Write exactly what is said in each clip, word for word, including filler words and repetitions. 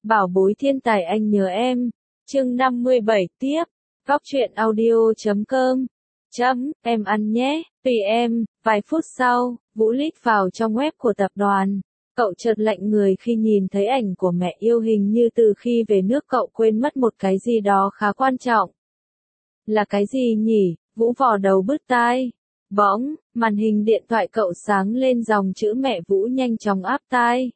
Bảo bối thiên tài anh nhớ em. Chương năm mươi bảy tiếp. Góc truyện audio chấm com. Chấm, em ăn nhé, tùy em. Vài phút sau, Vũ lít vào trong web của tập đoàn. Cậu chợt lạnh người khi nhìn thấy ảnh của mẹ yêu, hình như từ khi về nước cậu quên mất một cái gì đó khá quan trọng. Là cái gì nhỉ? Vũ vò đầu bứt tai. Bỗng, màn hình điện thoại cậu sáng lên dòng chữ mẹ Vũ nhanh chóng áp tai.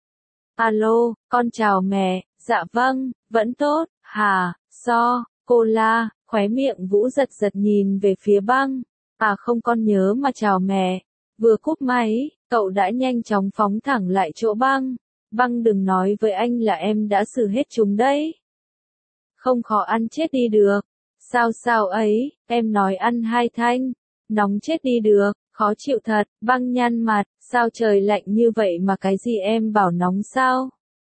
Alo, con chào mẹ. Dạ vâng, vẫn tốt. Hà, so, cô la. Khóe miệng Vũ giật giật nhìn về phía Băng. À không, con nhớ mà chào mẹ. Vừa cúp máy, cậu đã nhanh chóng phóng thẳng lại chỗ Băng. Băng, đừng nói với anh là em đã xử hết chúng đấy. Không khó ăn chết đi được. Sao sao ấy, em nói ăn hai thanh. Nóng chết đi được, khó chịu thật. Băng nhăn mặt, sao trời lạnh như vậy mà cái gì em bảo nóng sao?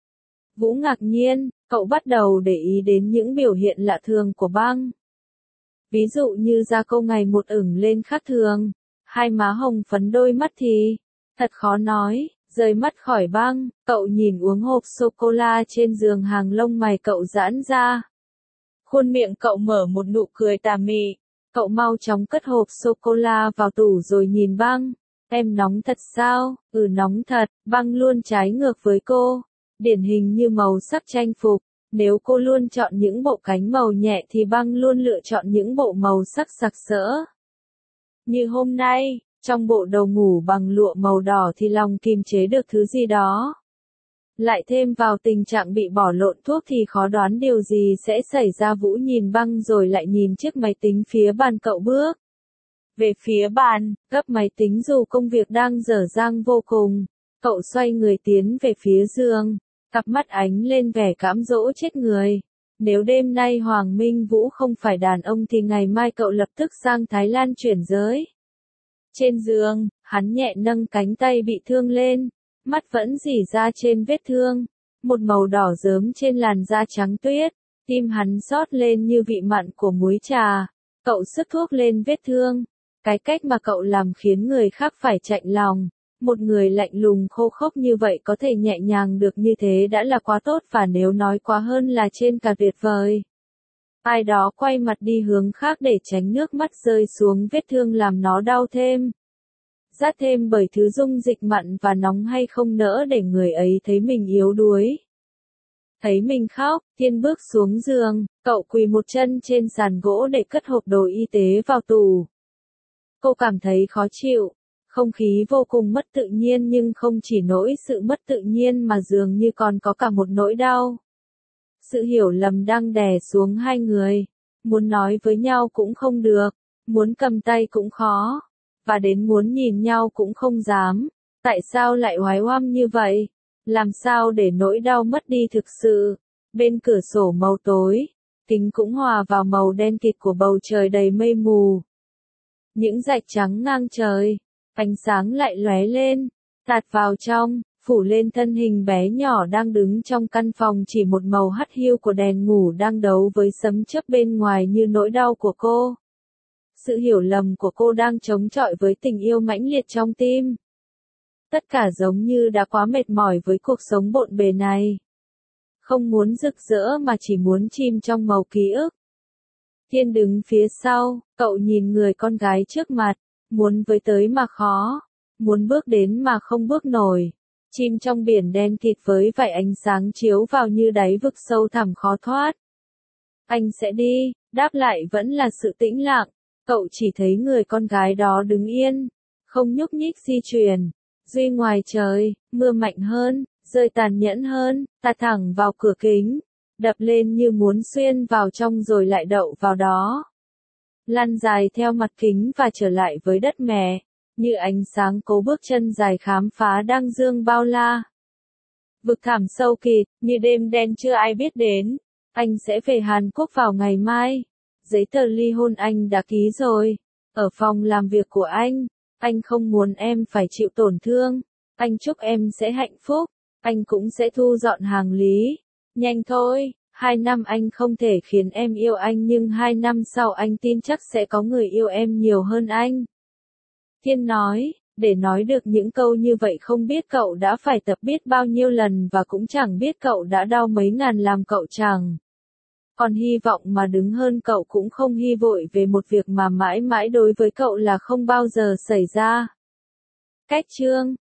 Vũ ngạc nhiên, cậu bắt đầu để ý đến những biểu hiện lạ thường của Băng. Ví dụ như da cô ngày một ửng lên khác thường, hai má hồng phấn, đôi mắt thì thật khó nói. Rời mắt khỏi Băng, cậu nhìn uống hộp sô-cô-la trên giường, hàng lông mày cậu giãn ra. Khuôn miệng cậu mở một nụ cười tà mị. Cậu mau chóng cất hộp sô-cô-la vào tủ rồi nhìn Băng. Em nóng thật sao? Ừ, nóng thật. Băng luôn trái ngược với cô. Điển hình như màu sắc trang phục. Nếu cô luôn chọn những bộ cánh màu nhẹ thì Băng luôn lựa chọn những bộ màu sắc sặc sỡ. Như hôm nay, trong bộ đồ ngủ bằng lụa màu đỏ thì lòng kìm chế được thứ gì đó. Lại thêm vào tình trạng bị bỏ lộn thuốc thì khó đoán điều gì sẽ xảy ra. Vũ nhìn Băng rồi lại nhìn chiếc máy tính phía bàn, cậu bước về phía bàn, gấp máy tính dù công việc đang dở dang vô cùng. Cậu xoay người tiến về phía giường, cặp mắt ánh lên vẻ cám dỗ chết người. Nếu đêm nay Hoàng Minh Vũ không phải đàn ông thì ngày mai cậu lập tức sang Thái Lan chuyển giới. Trên giường, hắn nhẹ nâng cánh tay bị thương lên. Mắt vẫn rỉ ra trên vết thương, một màu đỏ rớm trên làn da trắng tuyết. Tim hắn xót lên như vị mặn của muối trà. Cậu sức thuốc lên vết thương. Cái cách mà cậu làm khiến người khác phải chạnh lòng. Một người lạnh lùng khô khốc như vậy có thể nhẹ nhàng được như thế đã là quá tốt, và nếu nói quá hơn là trên cả tuyệt vời. Ai đó quay mặt đi hướng khác để tránh nước mắt rơi xuống vết thương làm nó đau thêm. Rát thêm bởi thứ dung dịch mặn và nóng hay không nỡ để người ấy thấy mình yếu đuối. Thấy mình khóc, Thiên bước xuống giường, cậu quỳ một chân trên sàn gỗ để cất hộp đồ y tế vào tủ. Cô cảm thấy khó chịu, không khí vô cùng mất tự nhiên, nhưng không chỉ nỗi sự mất tự nhiên mà dường như còn có cả một nỗi đau. Sự hiểu lầm đang đè xuống hai người, muốn nói với nhau cũng không được, muốn cầm tay cũng khó. Và đến muốn nhìn nhau cũng không dám. Tại sao lại oái oăm như vậy? Làm sao để nỗi đau mất đi thực sự? Bên cửa sổ màu tối, kính cũng hòa vào màu đen kịt của bầu trời đầy mây mù. Những rạch trắng ngang trời, ánh sáng lại lóe lên, tạt vào trong, phủ lên thân hình bé nhỏ đang đứng trong căn phòng chỉ một màu hắt hiu của đèn ngủ đang đấu với sấm chớp bên ngoài như nỗi đau của cô. Sự hiểu lầm của cô đang chống chọi với tình yêu mãnh liệt trong tim. Tất cả giống như đã quá mệt mỏi với cuộc sống bộn bề này. Không muốn rực rỡ mà chỉ muốn chìm trong màu ký ức. Thiên đứng phía sau, cậu nhìn người con gái trước mặt, muốn với tới mà khó, muốn bước đến mà không bước nổi. Chìm trong biển đen kịt với vài ánh sáng chiếu vào như đáy vực sâu thẳm khó thoát. Anh sẽ đi, đáp lại vẫn là sự tĩnh lặng. Cậu chỉ thấy người con gái đó đứng yên, không nhúc nhích di chuyển. Duy ngoài trời, mưa mạnh hơn, rơi tàn nhẫn hơn, tạt thẳng vào cửa kính, đập lên như muốn xuyên vào trong rồi lại đậu vào đó. Lăn dài theo mặt kính và trở lại với đất mẹ, như ánh sáng cố bước chân dài khám phá đang dương bao la. Vực thẳm sâu kịt, như đêm đen chưa ai biết đến. Anh sẽ về Hàn Quốc vào ngày mai. Giấy tờ ly hôn anh đã ký rồi. Ở phòng làm việc của anh, anh không muốn em phải chịu tổn thương. Anh chúc em sẽ hạnh phúc. Anh cũng sẽ thu dọn hành lý. Nhanh thôi, hai năm anh không thể khiến em yêu anh, nhưng hai năm sau anh tin chắc sẽ có người yêu em nhiều hơn anh. Thiên nói, Để nói được những câu như vậy không biết cậu đã phải tập biết bao nhiêu lần và cũng chẳng biết cậu đã đau mấy ngàn làm cậu chẳng còn hy vọng mà đứng hơn cậu cũng không hy vội về một việc mà mãi mãi đối với cậu là không bao giờ xảy ra. Cách chương